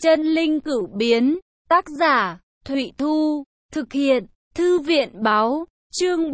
Chân linh cửu biến, tác giả, Thụy Thu, thực hiện, Thư viện báo, chương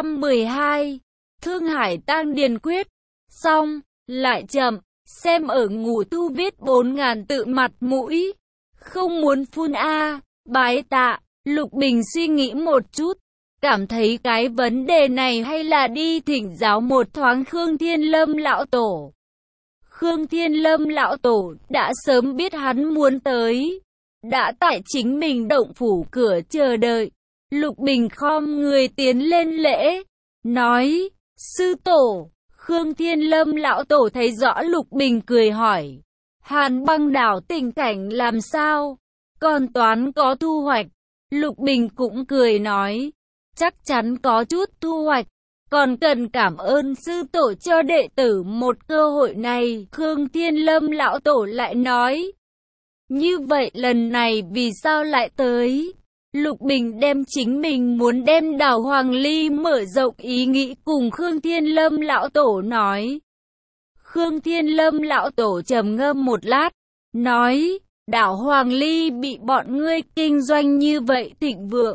412, Thương Hải Tang Điền Quyết, xong, lại chậm, xem ở Ngũ Thu viết 4.000 tự mặt mũi, không muốn phun bái tạ, Lục Bình suy nghĩ một chút, cảm thấy cái vấn đề này hay là đi thỉnh giáo một thoáng Khương Thiên Lâm lão tổ. Khương Thiên Lâm lão tổ đã sớm biết hắn muốn tới, đã tại chính mình động phủ cửa chờ đợi. Lục Bình khom người tiến lên lễ, nói, sư tổ. Khương Thiên Lâm lão tổ thấy rõ Lục Bình cười hỏi, Hàn Băng đảo tình cảnh làm sao, còn toán có thu hoạch? Lục Bình cũng cười nói, chắc chắn có chút thu hoạch, còn cần cảm ơn sư tổ cho đệ tử một cơ hội này. Khương Thiên Lâm lão tổ lại nói, như vậy lần này vì sao lại tới? Lục Bình đem chính mình muốn đem đảo Hoàng Ly mở rộng ý nghĩ cùng Khương Thiên Lâm lão tổ nói. Khương Thiên Lâm lão tổ trầm ngâm một lát, nói, đảo Hoàng Ly bị bọn ngươi kinh doanh như vậy thịnh vượng,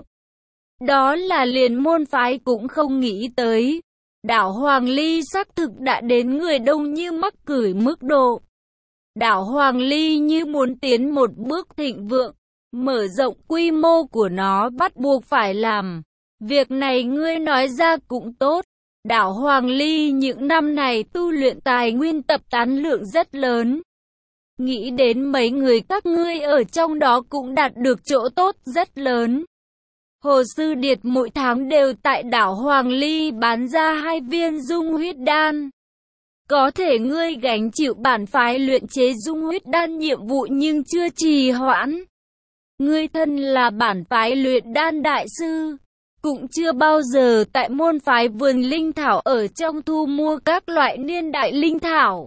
đó là liền môn phái cũng không nghĩ tới. Đảo Hoàng Ly xác thực đã đến người đông như mắc cửi mức độ. Đảo Hoàng Ly như muốn tiến một bước thịnh vượng, mở rộng quy mô của nó bắt buộc phải làm. Việc này ngươi nói ra cũng tốt. Đảo Hoàng Ly những năm này tu luyện tài nguyên tập tán lượng rất lớn. Nghĩ đến mấy người các ngươi ở trong đó cũng đạt được chỗ tốt rất lớn. Hồ Sư Điệt mỗi tháng đều tại đảo Hoàng Ly bán ra 2 viên dung huyết đan. Có thể ngươi gánh chịu bản phái luyện chế dung huyết đan nhiệm vụ nhưng chưa trì hoãn. Ngươi thân là bản phái luyện đan đại sư, cũng chưa bao giờ tại môn phái vườn linh thảo ở trong thu mua các loại niên đại linh thảo.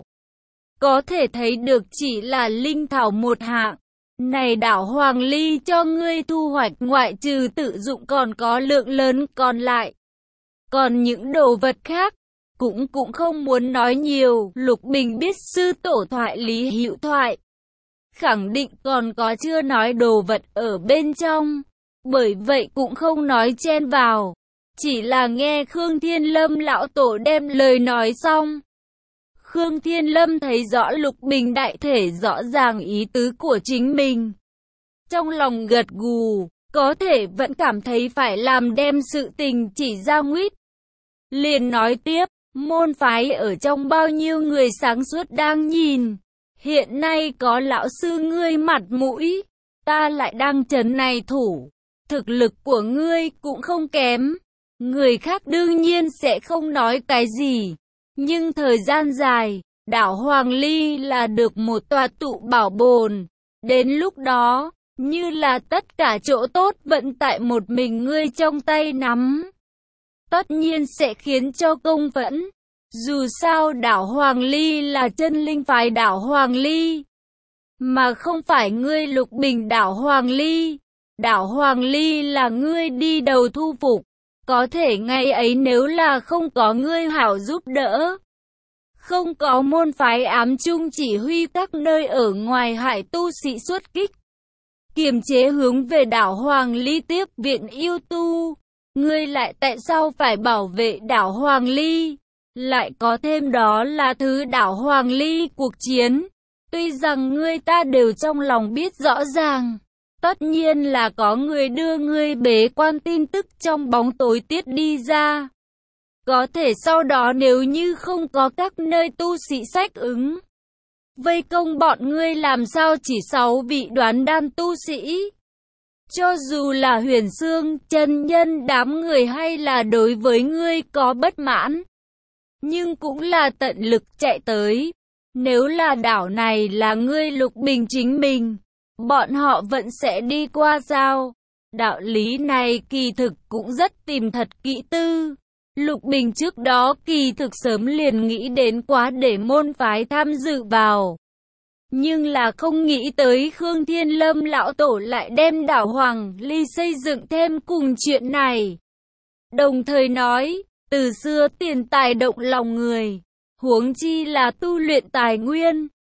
Có thể thấy được chỉ là linh thảo một hạng. Này đảo Hoàng Ly cho ngươi thu hoạch ngoại trừ tự dụng còn có lượng lớn còn lại. Còn những đồ vật khác, cũng không muốn nói nhiều. Lục Bình biết sư tổ thoại lý hữu thoại, khẳng định còn có chưa nói đồ vật ở bên trong. Bởi vậy cũng không nói chen vào, chỉ là nghe Khương Thiên Lâm lão tổ đem lời nói xong. Khương Thiên Lâm thấy rõ Lục Bình đại thể rõ ràng ý tứ của chính mình. Trong lòng gật gù, có thể vẫn cảm thấy phải làm đem sự tình chỉ ra nguyết. Liền nói tiếp, môn phái ở trong bao nhiêu người sáng suốt đang nhìn. Hiện nay có lão sư ngươi mặt mũi, ta lại đang trấn này thủ. Thực lực của ngươi cũng không kém. Người khác đương nhiên sẽ không nói cái gì. Nhưng thời gian dài, đảo Hoàng Ly là được một tòa tụ bảo bồn. Đến lúc đó, như là tất cả chỗ tốt vẫn tại một mình ngươi trong tay nắm. Tất nhiên sẽ khiến cho công phẫn. Dù sao đảo Hoàng Ly là chân linh phái đảo Hoàng Ly, mà không phải ngươi Lục Bình đảo Hoàng Ly. Đảo Hoàng Ly là ngươi đi đầu thu phục. Có thể ngày ấy nếu là không có ngươi hảo giúp đỡ, không có môn phái ám trung chỉ huy các nơi ở ngoài hải tu sĩ xuất kích, kiềm chế hướng về đảo Hoàng Ly tiếp viện yêu tu, ngươi lại tại sao phải bảo vệ đảo Hoàng Ly? Lại có thêm đó là thứ đảo Hoàng Ly cuộc chiến. Tuy rằng ngươi ta đều trong lòng biết rõ ràng, tất nhiên là có người đưa ngươi bế quan tin tức trong bóng tối tiết đi ra. Có thể sau đó nếu như không có các nơi tu sĩ sách ứng, vây công bọn ngươi làm sao chỉ 6 vị đoán đan tu sĩ. Cho dù là Huyền Xương, chân nhân đám người hay là đối với ngươi có bất mãn, nhưng cũng là tận lực chạy tới. Nếu là đảo này là ngươi Lục Bình chính mình, bọn họ vẫn sẽ đi qua sao? Đạo lý này kỳ thực cũng rất tìm thật kỹ tư. Lục Bình trước đó kỳ thực sớm liền nghĩ đến quá để môn phái tham dự vào. Nhưng là không nghĩ tới Khương Thiên Lâm lão tổ lại đem đảo Hoàng Ly xây dựng thêm cùng chuyện này. Đồng thời nói, từ xưa tiền tài động lòng người, huống chi là tu luyện tài nguyên.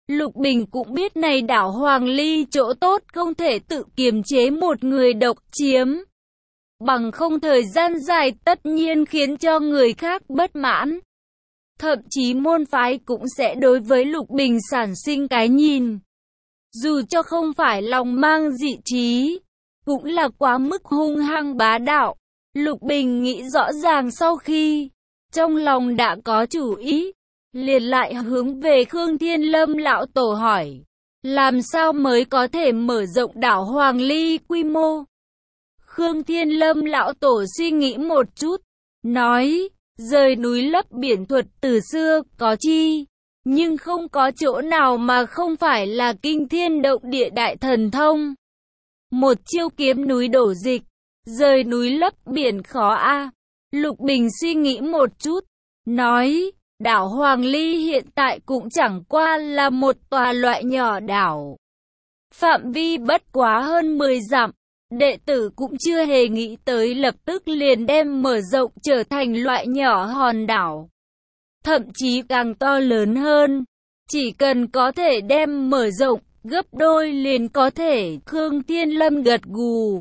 Lục Bình cũng biết này đảo Hoàng Ly chỗ tốt không thể tự kiềm chế một người độc chiếm. Bằng không thời gian dài tất nhiên khiến cho người khác bất mãn. Thậm chí môn phái cũng sẽ đối với Lục Bình sản sinh cái nhìn. Dù cho không phải lòng mang dị trí, cũng là quá mức hung hăng bá đạo. Lục Bình nghĩ rõ ràng sau khi trong lòng đã có chủ ý, liền lại hướng về Khương Thiên Lâm lão tổ hỏi, làm sao mới có thể mở rộng đảo Hoàng Ly quy mô? Khương Thiên Lâm lão tổ suy nghĩ một chút, nói, rời núi lấp biển thuật từ xưa có chi, nhưng không có chỗ nào mà không phải là kinh thiên động địa đại thần thông. Một chiêu kiếm núi đổ dịch, rời núi lấp biển khó a. Lục Bình suy nghĩ một chút, nói, đảo Hoàng Ly hiện tại cũng chẳng qua là một tòa loại nhỏ đảo. Phạm vi bất quá hơn 10 dặm, đệ tử cũng chưa hề nghĩ tới lập tức liền đem mở rộng trở thành loại nhỏ hòn đảo. Thậm chí càng to lớn hơn, chỉ cần có thể đem mở rộng gấp đôi liền có thể. Khương Thiên Lâm gật gù,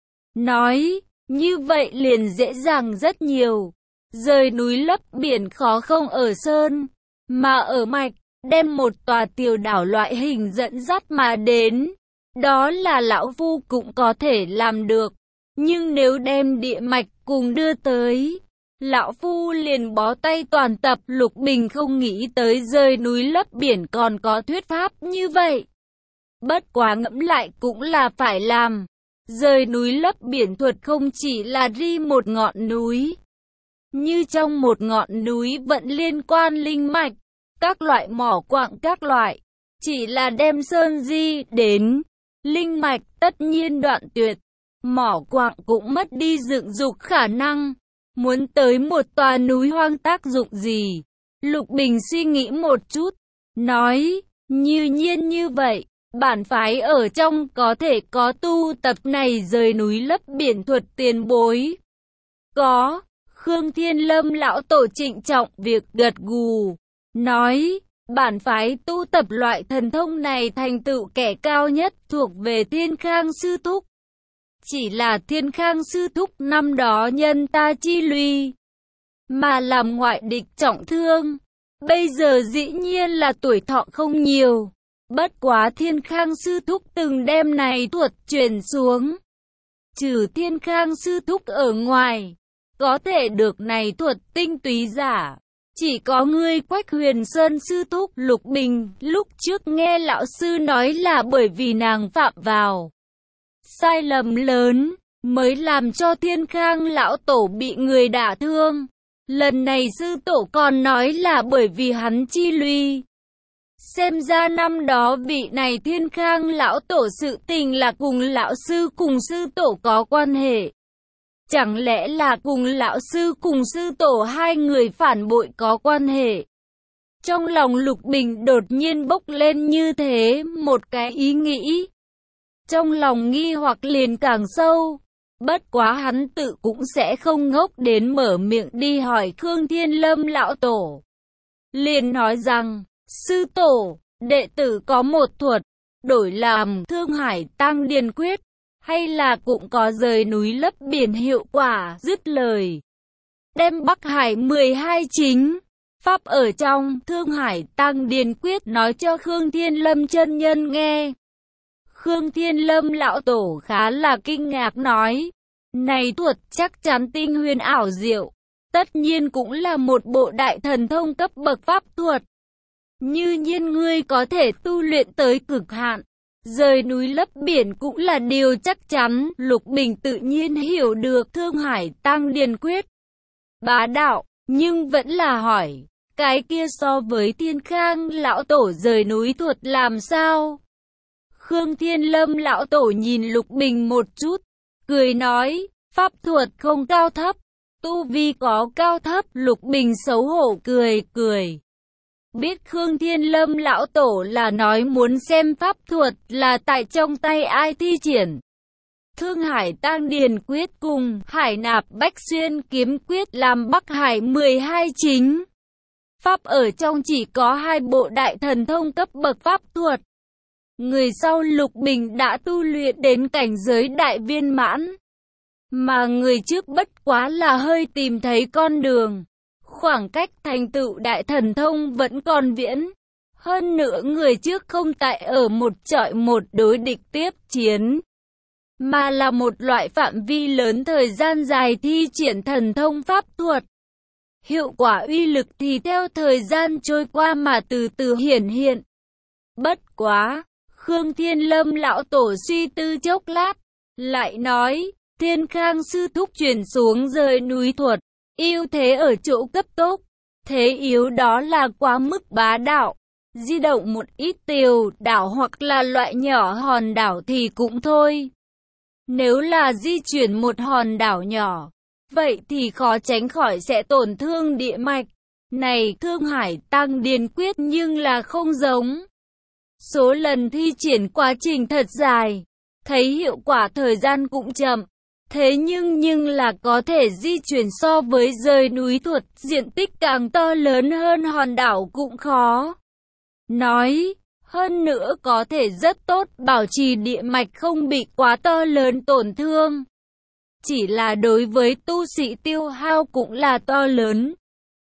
nói, như vậy liền dễ dàng rất nhiều. Rời núi lấp biển khó không ở sơn, mà ở mạch, đem một tòa tiểu đảo loại hình dẫn dắt mà đến. Đó là lão phu cũng có thể làm được. Nhưng nếu đem địa mạch cùng đưa tới, lão phu liền bó tay toàn tập. Lục Bình không nghĩ tới rời núi lấp biển còn có thuyết pháp như vậy. Bất quá ngẫm lại cũng là phải làm. Rời núi lấp biển thuật không chỉ là đi một ngọn núi. Như trong một ngọn núi vẫn liên quan linh mạch, các loại mỏ quặng các loại. Chỉ là đem sơn di đến, linh mạch tất nhiên đoạn tuyệt. Mỏ quặng cũng mất đi dựng dục khả năng. Muốn tới một tòa núi hoang tác dụng gì? Lục Bình suy nghĩ một chút, nói, như nhiên như vậy. Bản phái ở trong có thể có tu tập này rời núi lấp biển thuật tiền bối. Có. Khương Thiên Lâm lão tổ trịnh trọng việc gật gù, nói, bản phái tu tập loại thần thông này thành tựu kẻ cao nhất thuộc về Thiên Khang sư thúc. Chỉ là Thiên Khang sư thúc năm đó nhân ta chi luy, mà làm ngoại địch trọng thương. Bây giờ dĩ nhiên là tuổi thọ không nhiều. Bất quá Thiên Khang sư thúc từng đem này thuật truyền xuống. Trừ Thiên Khang sư thúc ở ngoài, có thể được này thuật tinh túy giả, chỉ có ngươi Quách Huyền Sơn sư thúc. Lục Bình lúc trước nghe lão sư nói là bởi vì nàng phạm vào sai lầm lớn, mới làm cho Thiên Khang lão tổ bị người đả thương. Lần này sư tổ còn nói là bởi vì hắn chi luy. Xem ra năm đó vị này Thiên Khang lão tổ sự tình là cùng lão sư cùng sư tổ có quan hệ. Chẳng lẽ là cùng lão sư cùng sư tổ hai người phản bội có quan hệ? Trong lòng Lục Bình đột nhiên bốc lên như thế một cái ý nghĩ. Trong lòng nghi hoặc liền càng sâu. Bất quá hắn tự cũng sẽ không ngốc đến mở miệng đi hỏi Khương Thiên Lâm lão tổ. Liền nói rằng, sư tổ, đệ tử có một thuật, đổi làm Thương Hải Tăng Điền Quyết, hay là cũng có rời núi lấp biển hiệu quả. Dứt lời, đem Bắc Hải 12 chính pháp ở trong Thương Hải Tăng Điền Quyết nói cho Khương Thiên Lâm chân nhân nghe. Khương Thiên Lâm lão tổ khá là kinh ngạc nói, này thuật chắc chắn tinh huyền ảo diệu, tất nhiên cũng là một bộ đại thần thông cấp bậc pháp thuật. Như nhiên ngươi có thể tu luyện tới cực hạn, rời núi lấp biển cũng là điều chắc chắn. Lục Bình tự nhiên hiểu được Thương Hải Tăng Điền Quyết bá đạo, nhưng vẫn là hỏi, cái kia so với Thiên Khang lão tổ rời núi thuật làm sao? Khương Thiên Lâm lão tổ nhìn Lục Bình một chút, cười nói, pháp thuật không cao thấp, tu vi có cao thấp. Lục Bình xấu hổ cười cười. Biết Khương Thiên Lâm lão tổ là nói muốn xem pháp thuật là tại trong tay ai thi triển. Thương Hải Tăng Điền Quyết cùng Hải Nạp Bách Xuyên Kiếm Quyết làm Bắc Hải 12 chính pháp ở trong chỉ có 2 bộ đại thần thông cấp bậc pháp thuật. Người sau Lục Bình đã tu luyện đến cảnh giới đại viên mãn, mà người trước bất quá là hơi tìm thấy con đường. Khoảng cách thành tựu đại thần thông vẫn còn viễn. Hơn nữa người trước không tại ở một chọi một đối địch tiếp chiến, mà là một loại phạm vi lớn thời gian dài thi triển thần thông pháp thuật. Hiệu quả uy lực thì theo thời gian trôi qua mà từ từ hiển hiện. Bất quá, Khương Thiên Lâm lão tổ suy tư chốc lát, lại nói, Thiên Khang sư thúc truyền xuống rời núi thuật, ưu thế ở chỗ cấp tốc, thế yếu đó là quá mức bá đạo. Di động một ít tiểu đảo hoặc là loại nhỏ hòn đảo thì cũng thôi. Nếu là di chuyển một hòn đảo nhỏ, vậy thì khó tránh khỏi sẽ tổn thương địa mạch. Này Thương Hải Tăng Điền Quyết nhưng là không giống. Số lần thi triển quá trình thật dài, thấy hiệu quả thời gian cũng chậm. Thế nhưng là có thể di chuyển so với rời núi thuật, diện tích càng to lớn hơn hòn đảo cũng khó. Nói, hơn nữa có thể rất tốt bảo trì địa mạch không bị quá to lớn tổn thương. Chỉ là đối với tu sĩ tiêu hao cũng là to lớn.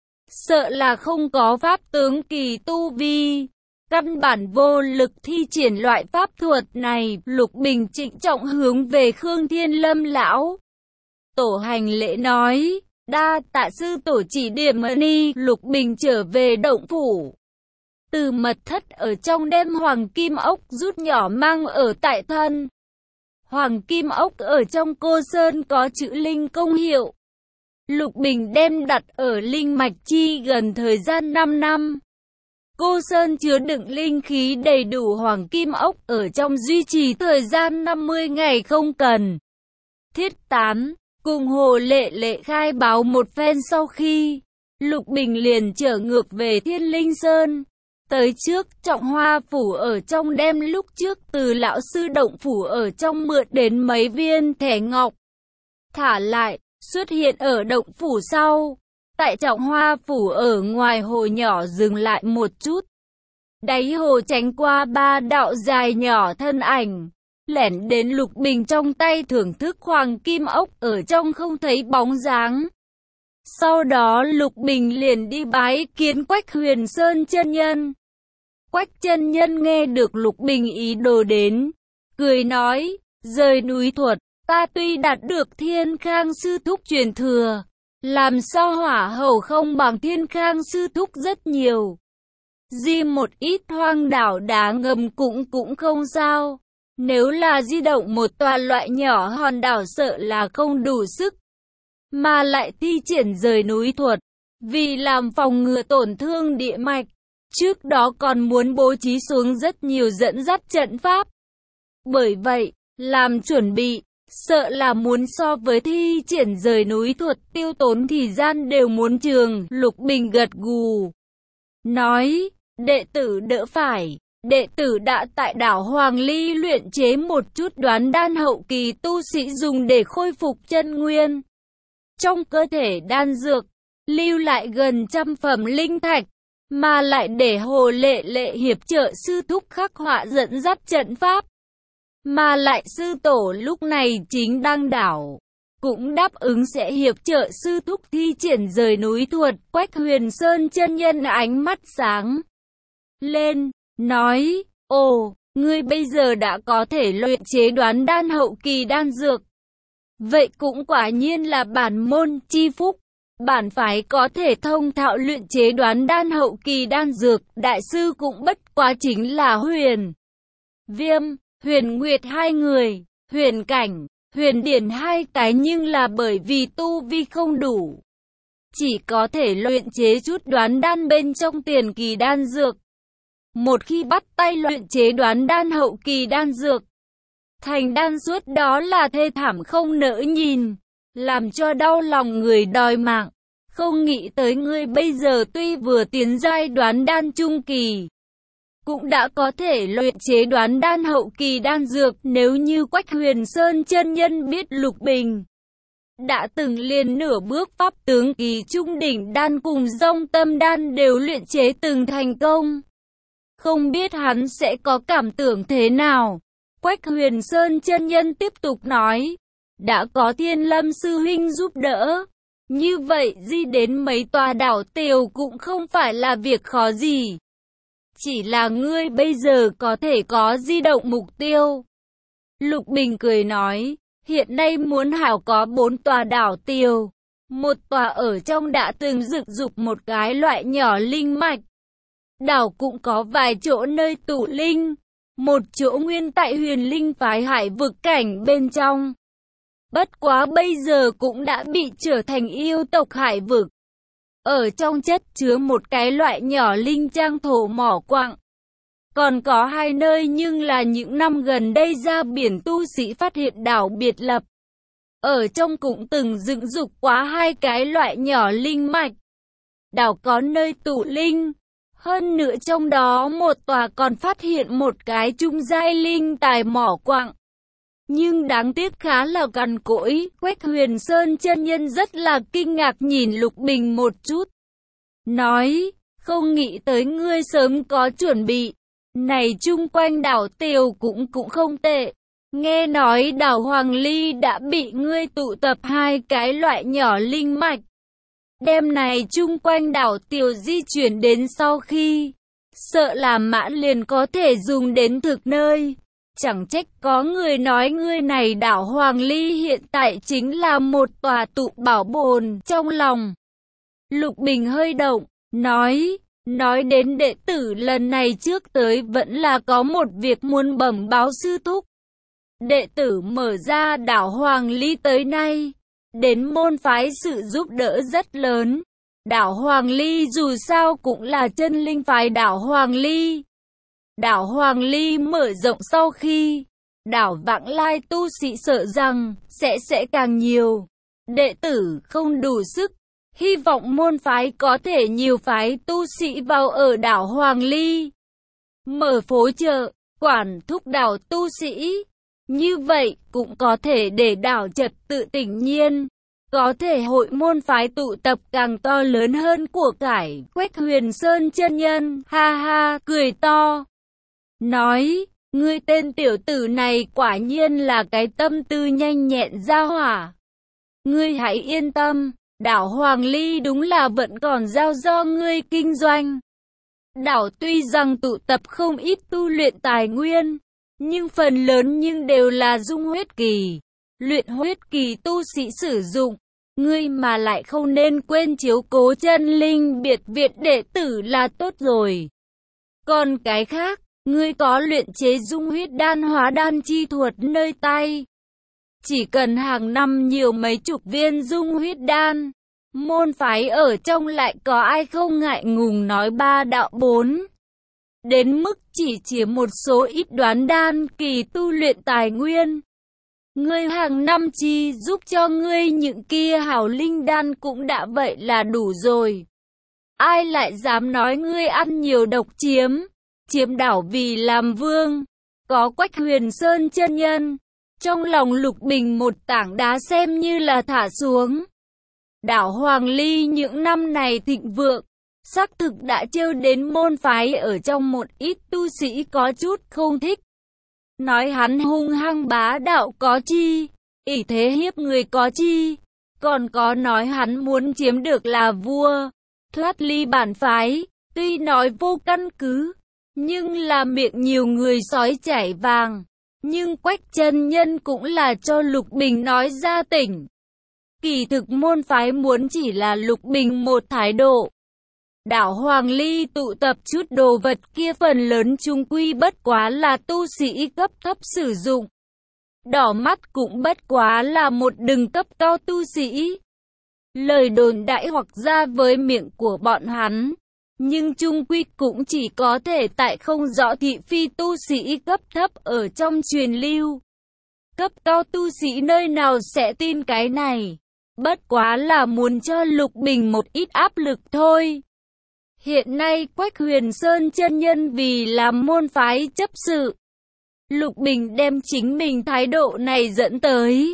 Sợ là không có pháp tướng kỳ tu vi, căn bản vô lực thi triển loại pháp thuật này. Lục Bình trịnh trọng hướng về Khương Thiên Lâm lão tổ hành lễ nói, đa tạ sư tổ chỉ điểm ni. Lục Bình trở về động phủ, từ mật thất ở trong đem hoàng kim ốc rút nhỏ mang ở tại thân. Hoàng kim ốc ở trong cô sơn có chữ linh công hiệu. Lục Bình đem đặt ở linh mạch chi gần thời gian 5 năm. Cô sơn chứa đựng linh khí đầy đủ, hoàng kim ốc ở trong duy trì thời gian 50 ngày không cần thiết tán. Cùng Hồ Lệ Lệ khai báo một phen sau khi, Lục Bình liền trở ngược về Thiên Linh Sơn. Tới trước Trọng Hoa phủ ở trong đem lúc trước từ lão sư động phủ ở trong mượn đến mấy viên thẻ ngọc, thả lại, xuất hiện ở động phủ sau. Tại Trọng Hoa phủ ở ngoài hồ nhỏ dừng lại một chút. Đáy hồ tránh qua 3 đạo dài nhỏ thân ảnh, lẻn đến Lục Bình trong tay thưởng thức hoàng kim ốc ở trong không thấy bóng dáng. Sau đó Lục Bình liền đi bái kiến Quách Huyền Sơn chân nhân. Quách chân nhân nghe được Lục Bình ý đồ đến, cười nói, rời núi thuật, ta tuy đạt được Thiên Khang sư thúc truyền thừa, làm sao hỏa hầu không bằng Thiên Khang sư thúc rất nhiều. Di một ít hoang đảo đá ngầm cũng không sao. Nếu là di động một tòa loại nhỏ hòn đảo sợ là không đủ sức, mà lại thi triển rời núi thuật, vì làm phòng ngừa tổn thương địa mạch. Trước đó còn muốn bố trí xuống rất nhiều dẫn dắt trận pháp. Bởi vậy, làm chuẩn bị, sợ là muốn so với thi triển rời núi thuật tiêu tốn thời gian đều muốn trường. Lục Bình gật gù, nói, đệ tử đỡ phải. Đệ tử đã tại đảo Hoàng Ly luyện chế một chút đoán đan hậu kỳ tu sĩ dùng để khôi phục chân nguyên. Trong cơ thể đan dược, lưu lại gần 100 phẩm linh thạch, mà lại để Hồ Lệ Lệ hiệp trợ sư thúc khắc họa dẫn dắt trận pháp. Mà lại sư tổ lúc này chính đang đảo, cũng đáp ứng sẽ hiệp trợ sư thúc thi triển rời núi thuật. Quách Huyền Sơn chân nhân ánh mắt sáng lên, nói, ồ, ngươi bây giờ đã có thể luyện chế đoán đan hậu kỳ đan dược. Vậy cũng quả nhiên là bản môn chi phúc. Bản phái có thể thông thạo luyện chế đoán đan hậu kỳ đan dược, đại sư cũng bất quá chính là Huyền Viêm, Huyền Nguyệt hai người, Huyền Cảnh, Huyền Điển hai cái, nhưng là bởi vì tu vi không đủ, chỉ có thể luyện chế chút đoán đan bên trong tiền kỳ đan dược. Một khi bắt tay luyện chế đoán đan hậu kỳ đan dược, thành đan suốt đó là thê thảm không nỡ nhìn, làm cho đau lòng người đòi mạng. Không nghĩ tới ngươi bây giờ tuy vừa tiến giai đoán đan trung kỳ, cũng đã có thể luyện chế đoán đan hậu kỳ đan dược. Nếu như Quách Huyền Sơn chân nhân biết Lục Bình đã từng liền nửa bước pháp tướng kỳ trung đỉnh đan cùng dông tâm đan đều luyện chế từng thành công. Không biết hắn sẽ có cảm tưởng thế nào? Quách Huyền Sơn chân nhân tiếp tục nói, đã có Thiên Lâm sư huynh giúp đỡ, như vậy di đến mấy tòa đảo tiều cũng không phải là việc khó gì. Chỉ là ngươi bây giờ có thể có di động mục tiêu. Lục Bình cười nói, hiện nay muốn hảo có 4 tòa đảo tiều. Một tòa ở trong đã từng dựng dục một cái loại nhỏ linh mạch. Đảo cũng có vài chỗ nơi tụ linh. Một chỗ nguyên tại Huyền Linh phái hải vực cảnh bên trong. Bất quá bây giờ cũng đã bị trở thành yêu tộc hải vực. Ở trong chất chứa một cái loại nhỏ linh trang thổ mỏ quặng. Còn có 2 nơi nhưng là những năm gần đây ra biển tu sĩ phát hiện đảo biệt lập. Ở trong cũng từng dựng dục quá 2 cái loại nhỏ linh mạch. Đảo có nơi tụ linh. Hơn nữa trong đó một tòa còn phát hiện một cái trung giai linh tài mỏ quặng. Nhưng đáng tiếc khá là cằn cỗi. Quách Huyền Sơn chân nhân rất là kinh ngạc nhìn Lục Bình một chút. Nói, không nghĩ tới ngươi sớm có chuẩn bị. Này chung quanh đảo Tiều cũng không tệ. Nghe nói đảo Hoàng Ly đã bị ngươi tụ tập 2 cái loại nhỏ linh mạch. Đêm này chung quanh đảo Tiều di chuyển đến sau khi, sợ là mã liền có thể dùng đến thực nơi. Chẳng trách có người nói ngươi này đảo Hoàng Ly hiện tại chính là một tòa tụ bảo bồn trong lòng. Lục Bình hơi động, nói đến đệ tử lần này trước tới vẫn là có một việc muốn bẩm báo sư thúc. Đệ tử mở ra đảo Hoàng Ly tới nay, đến môn phái sự giúp đỡ rất lớn. Đảo Hoàng Ly dù sao cũng là chân linh phái đảo Hoàng Ly. Đảo Hoàng Ly mở rộng sau khi, đảo Vãng Lai tu sĩ sợ rằng sẽ càng nhiều. Đệ tử không đủ sức, hy vọng môn phái có thể nhiều phái tu sĩ vào ở đảo Hoàng Ly. Mở phố chợ, quản thúc đảo tu sĩ. Như vậy cũng có thể để đảo trật tự tĩnh nhiên. Có thể hội môn phái tụ tập càng to lớn hơn của cải. Quách Huyền Sơn chân nhân, ha ha, cười to. Nói, ngươi tên tiểu tử này quả nhiên là cái tâm tư nhanh nhẹn ra hỏa. Ngươi hãy yên tâm, đảo Hoàng Ly đúng là vẫn còn giao do ngươi kinh doanh. Đảo tuy rằng tụ tập không ít tu luyện tài nguyên, nhưng phần lớn đều là dung huyết kỳ, luyện huyết kỳ tu sĩ sử dụng. Ngươi mà lại không nên quên chiếu cố chân linh biệt viện đệ tử là tốt rồi. Còn cái khác, ngươi có luyện chế dung huyết đan hóa đan chi thuật nơi tay. Chỉ cần hàng năm nhiều mấy chục viên dung huyết đan, môn phái ở trong lại có ai không ngại ngùng nói 3 đạo 4. Đến mức chỉ chiếm một số ít đoán đan kỳ tu luyện tài nguyên. Ngươi hàng năm chi giúp cho ngươi những kia hảo linh đan cũng đã vậy là đủ rồi. Ai lại dám nói ngươi ăn nhiều độc chiếm đảo vì làm vương. Có Quách Huyền Sơn chân nhân, trong lòng Lục Bình một tảng đá xem như là thả xuống. Đảo Hoàng Ly những năm này thịnh vượng, xác thực đã trêu đến môn phái ở trong một ít tu sĩ có chút không thích. Nói hắn hung hăng bá đạo có chi, ỷ thế hiếp người có chi, còn có nói hắn muốn chiếm được là vua, thoát ly bản phái, tuy nói vô căn cứ, nhưng là miệng nhiều người sói chảy vàng. Nhưng Quách chân nhân cũng là cho Lục Bình nói ra tỉnh. Kỳ thực môn phái muốn chỉ là Lục Bình một thái độ. Đảo Hoàng Ly tụ tập chút đồ vật kia phần lớn chung quy bất quá là tu sĩ cấp thấp sử dụng. Đỏ mắt cũng bất quá là một đừng cấp cao tu sĩ. Lời đồn đại hoặc ra với miệng của bọn hắn. Nhưng chung quy cũng chỉ có thể tại không rõ thị phi tu sĩ cấp thấp ở trong truyền lưu. Cấp cao tu sĩ nơi nào sẽ tin cái này. Bất quá là muốn cho Lục Bình một ít áp lực thôi. Hiện nay Quách Huyền Sơn chân nhân vì làm môn phái chấp sự. Lục Bình đem chính mình thái độ này dẫn tới.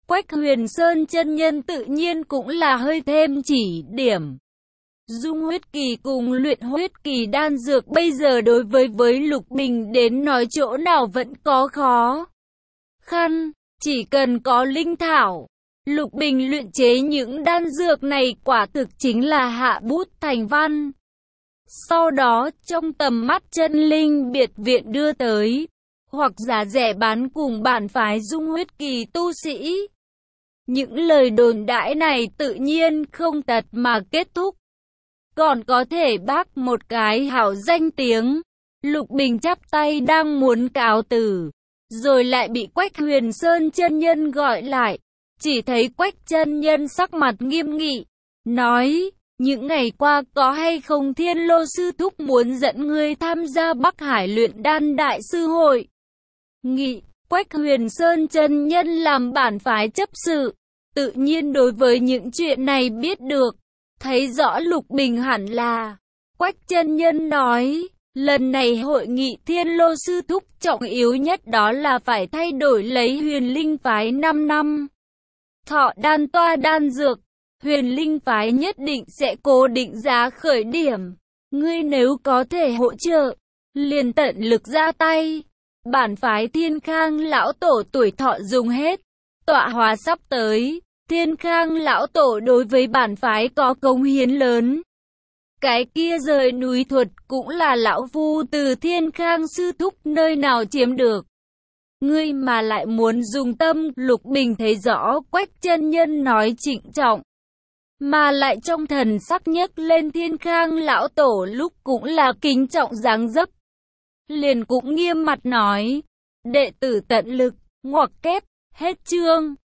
Quách Huyền Sơn chân nhân tự nhiên cũng là hơi thêm chỉ điểm. Dung huyết kỳ cùng luyện huyết kỳ đan dược bây giờ đối với Lục Bình đến nói chỗ nào vẫn có khó khăn, chỉ cần có linh thảo. Lục Bình luyện chế những đan dược này quả thực chính là hạ bút thành văn. Sau đó trong tầm mắt chân linh biệt viện đưa tới, hoặc giá rẻ bán cùng bản phái dung huyết kỳ tu sĩ. Những lời đồn đãi này tự nhiên không tật mà kết thúc. Còn có thể bác một cái hảo danh tiếng. Lục Bình chắp tay đang muốn cáo từ, rồi lại bị Quách Huyền Sơn chân nhân gọi lại. Chỉ thấy Quách chân nhân sắc mặt nghiêm nghị, nói, những ngày qua có hay không Thiên Lô sư thúc muốn dẫn ngươi tham gia Bắc Hải luyện đan đại sư hội? Nghị, Quách Huyền Sơn chân nhân làm bản phái chấp sự, tự nhiên đối với những chuyện này biết được, thấy rõ Lục Bình hẳn là. Quách chân nhân nói, lần này hội nghị Thiên Lô sư thúc trọng yếu nhất đó là phải thay đổi lấy Huyền Linh phái 5 năm. Thọ đan toa đan dược, Huyền Linh phái nhất định sẽ cố định giá khởi điểm. Ngươi nếu có thể hỗ trợ, liền tận lực ra tay. Bản phái Thiên Khang lão tổ tuổi thọ dùng hết, tọa hóa sắp tới. Thiên Khang lão tổ đối với bản phái có công hiến lớn. Cái kia rời núi thuật cũng là lão phu từ Thiên Khang sư thúc nơi nào chiếm được. Ngươi mà lại muốn dùng tâm. Lục Bình thấy rõ Quách chân nhân nói trịnh trọng, mà lại trong thần sắc nhấc lên Thiên Khang lão tổ lúc cũng là kính trọng dáng dấp. Liền cũng nghiêm mặt nói, đệ tử tận lực, ngoặc kép, hết chương.